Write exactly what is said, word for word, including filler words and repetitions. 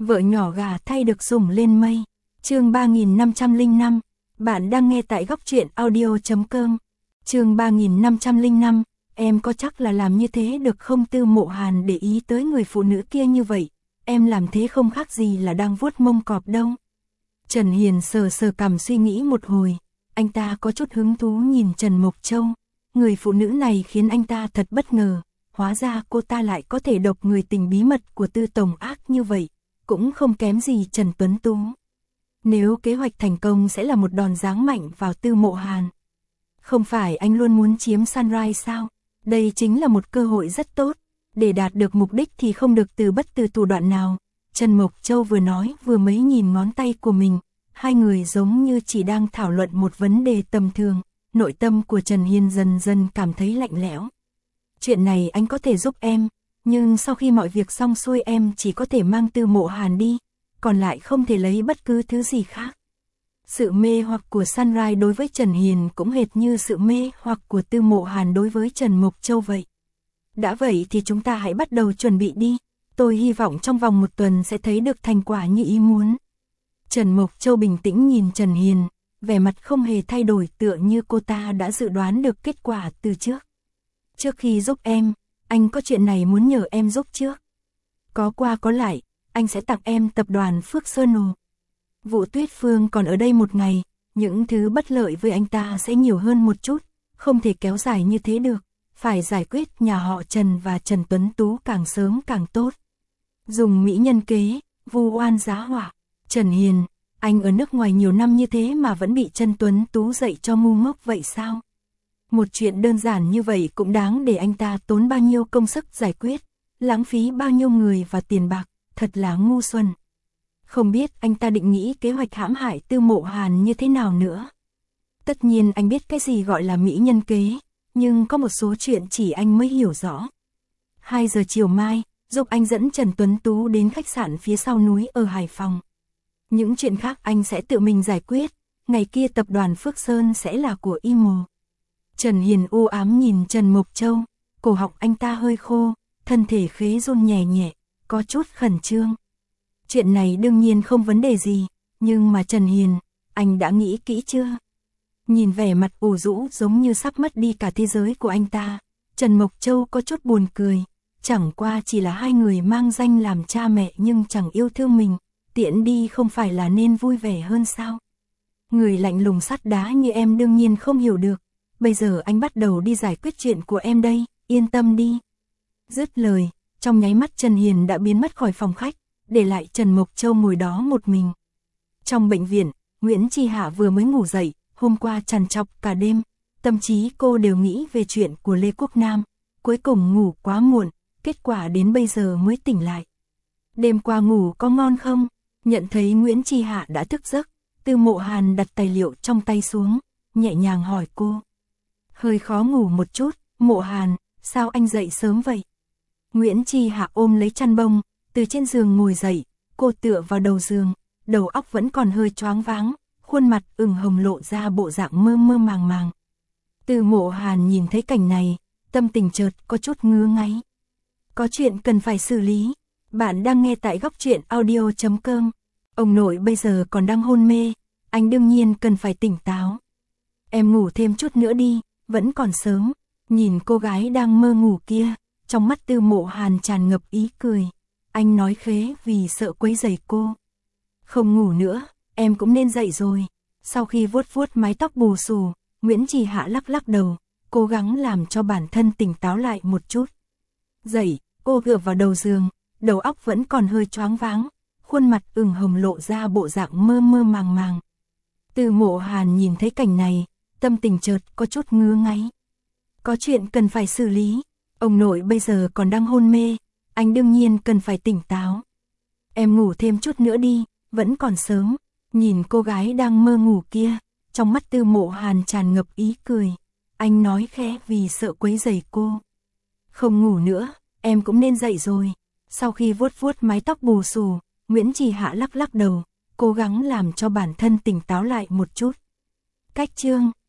Vợ nhỏ gà thay được sủng lên mây. Chương ba nghìn năm trăm lẻ năm. Bạn đang nghe tại góc truyện audio chấm com. Chương ba nghìn năm trăm lẻ năm. Em có chắc là làm như thế được không? Tư Mộ Hàn để ý tới người phụ nữ kia như vậy. Em làm thế không khác gì là đang vuốt mông cọp đâu. Trần Hiền sờ sờ cằm suy nghĩ một hồi. Anh ta có chút hứng thú nhìn Trần Mộc Châu. Người phụ nữ này khiến anh ta thật bất ngờ. Hóa ra cô ta lại có thể độc người tình bí mật của Tư Tổng Ác như vậy. Cũng không kém gì Trần Tuấn Tú. Nếu kế hoạch thành công sẽ là một đòn giáng mạnh vào Tư Mộ Hàn. Không phải anh luôn muốn chiếm Sunrise sao? Đây chính là một cơ hội rất tốt. Để đạt được mục đích thì không được từ bất từ thủ đoạn nào. Trần Mộc Châu vừa nói vừa mấy nhìn ngón tay của mình. Hai người giống như chỉ đang thảo luận một vấn đề tầm thường. Nội tâm của Trần Hiên dần dần cảm thấy lạnh lẽo. Chuyện này anh có thể giúp em. Nhưng sau khi mọi việc xong xuôi em chỉ có thể mang Tư Mộ Hàn đi. Còn lại không thể lấy bất cứ thứ gì khác. Sự mê hoặc của Sunrise đối với Trần Hiền cũng hệt như sự mê hoặc của Tư Mộ Hàn đối với Trần Mộc Châu vậy. Đã vậy thì chúng ta hãy bắt đầu chuẩn bị đi. Tôi hy vọng trong vòng một tuần sẽ thấy được thành quả như ý muốn. Trần Mộc Châu bình tĩnh nhìn Trần Hiền, vẻ mặt không hề thay đổi tựa như cô ta đã dự đoán được kết quả từ trước. Trước khi giúp em, anh có chuyện này muốn nhờ em giúp trước. Có qua có lại, anh sẽ tặng em tập đoàn Phước Sơn Ồ. Vũ Tuyết Phương còn ở đây một ngày, những thứ bất lợi với anh ta sẽ nhiều hơn một chút, không thể kéo dài như thế được, phải giải quyết nhà họ Trần và Trần Tuấn Tú càng sớm càng tốt. Dùng mỹ nhân kế, vu oan giá họa. Trần Hiền, anh ở nước ngoài nhiều năm như thế mà vẫn bị Trần Tuấn Tú dạy cho ngu ngốc vậy sao? Một chuyện đơn giản như vậy cũng đáng để anh ta tốn bao nhiêu công sức giải quyết, lãng phí bao nhiêu người và tiền bạc, thật là ngu xuẩn. Không biết anh ta định nghĩ kế hoạch hãm hại Tư Mộ Hàn như thế nào nữa. Tất nhiên anh biết cái gì gọi là mỹ nhân kế, nhưng có một số chuyện chỉ anh mới hiểu rõ. hai giờ chiều mai, giúp anh dẫn Trần Tuấn Tú đến khách sạn phía sau núi ở Hải Phòng. Những chuyện khác anh sẽ tự mình giải quyết, ngày kia tập đoàn Phước Sơn sẽ là của i em o. Trần Hiền u ám nhìn Trần Mộc Châu, cổ họng anh ta hơi khô, thân thể khế run nhẹ nhẹ, có chút khẩn trương. Chuyện này đương nhiên không vấn đề gì, nhưng mà Trần Hiền, anh đã nghĩ kỹ chưa? Nhìn vẻ mặt ủ rũ giống như sắp mất đi cả thế giới của anh ta, Trần Mộc Châu có chút buồn cười, chẳng qua chỉ là hai người mang danh làm cha mẹ nhưng chẳng yêu thương mình, tiện đi không phải là nên vui vẻ hơn sao? Người lạnh lùng sắt đá như em đương nhiên không hiểu được, bây giờ anh bắt đầu đi giải quyết chuyện của em đây, yên tâm đi. Dứt lời, trong nháy mắt Trần Hiền đã biến mất khỏi phòng khách, để lại Trần Mộc Châu ngồi đó một mình. Trong bệnh viện, Nguyễn Chi Hạ vừa mới ngủ dậy, hôm qua trằn trọc cả đêm, tâm trí cô đều nghĩ về chuyện của Lê Quốc Nam, cuối cùng ngủ quá muộn, kết quả đến bây giờ mới tỉnh lại. Đêm qua ngủ có ngon không? Nhận thấy Nguyễn Chi Hạ đã thức giấc, Tư Mộ Hàn đặt tài liệu trong tay xuống, nhẹ nhàng hỏi cô. Hơi khó ngủ một chút, Mộ Hàn, sao anh dậy sớm vậy? Nguyễn Chi Hạ ôm lấy chăn bông, từ trên giường ngồi dậy, cô tựa vào đầu giường, đầu óc vẫn còn hơi choáng váng, khuôn mặt ửng hồng lộ ra bộ dạng mơ mơ màng màng. Tư Mộ Hàn nhìn thấy cảnh này, tâm tình chợt có chút ngứa ngáy. Có chuyện cần phải xử lý. Bạn đang nghe tại góc truyện audio chấm com. Ông nội bây giờ còn đang hôn mê, anh đương nhiên cần phải tỉnh táo. Em ngủ thêm chút nữa đi, vẫn còn sớm. Nhìn cô gái đang mơ ngủ kia, trong mắt Tư Mộ Hàn tràn ngập ý cười. Anh nói khế vì sợ quấy rầy cô. Không ngủ nữa, em cũng nên dậy rồi. Sau khi vuốt vuốt mái tóc bù xù, Nguyễn Trì Hạ lắc lắc đầu, cố gắng làm cho bản thân tỉnh táo lại một chút. Dậy, cô gựa vào đầu giường, đầu óc vẫn còn hơi choáng váng, khuôn mặt ửng hồng lộ ra bộ dạng mơ mơ màng màng. Tư Mộ Hàn nhìn thấy cảnh này, tâm tình chợt có chút ngứa ngáy. Có chuyện cần phải xử lý, ông nội bây giờ còn đang hôn mê, anh đương nhiên cần phải tỉnh táo. Em ngủ thêm chút nữa đi, vẫn còn sớm. Nhìn cô gái đang mơ ngủ kia, trong mắt Tư Mộ Hàn tràn ngập ý cười. Anh nói khẽ vì sợ quấy rầy cô. Không ngủ nữa, em cũng nên dậy rồi. Sau khi vuốt vuốt mái tóc bù xù, Nguyễn Trì Hạ lắc lắc đầu, cố gắng làm cho bản thân tỉnh táo lại một chút. Cách chương